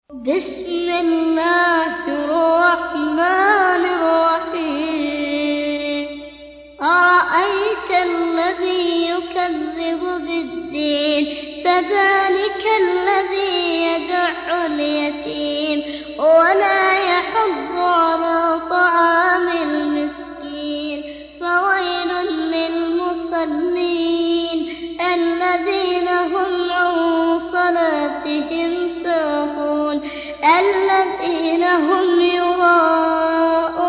بسم الله الرحمن الرحيم أرأيت الذي يكذب بالدين فذلك الذي يدع اليتيم ولا يحض على طعام المسكين فويل للمصلين الذين هم عن صلاتهم ساهون الذين هم يراءون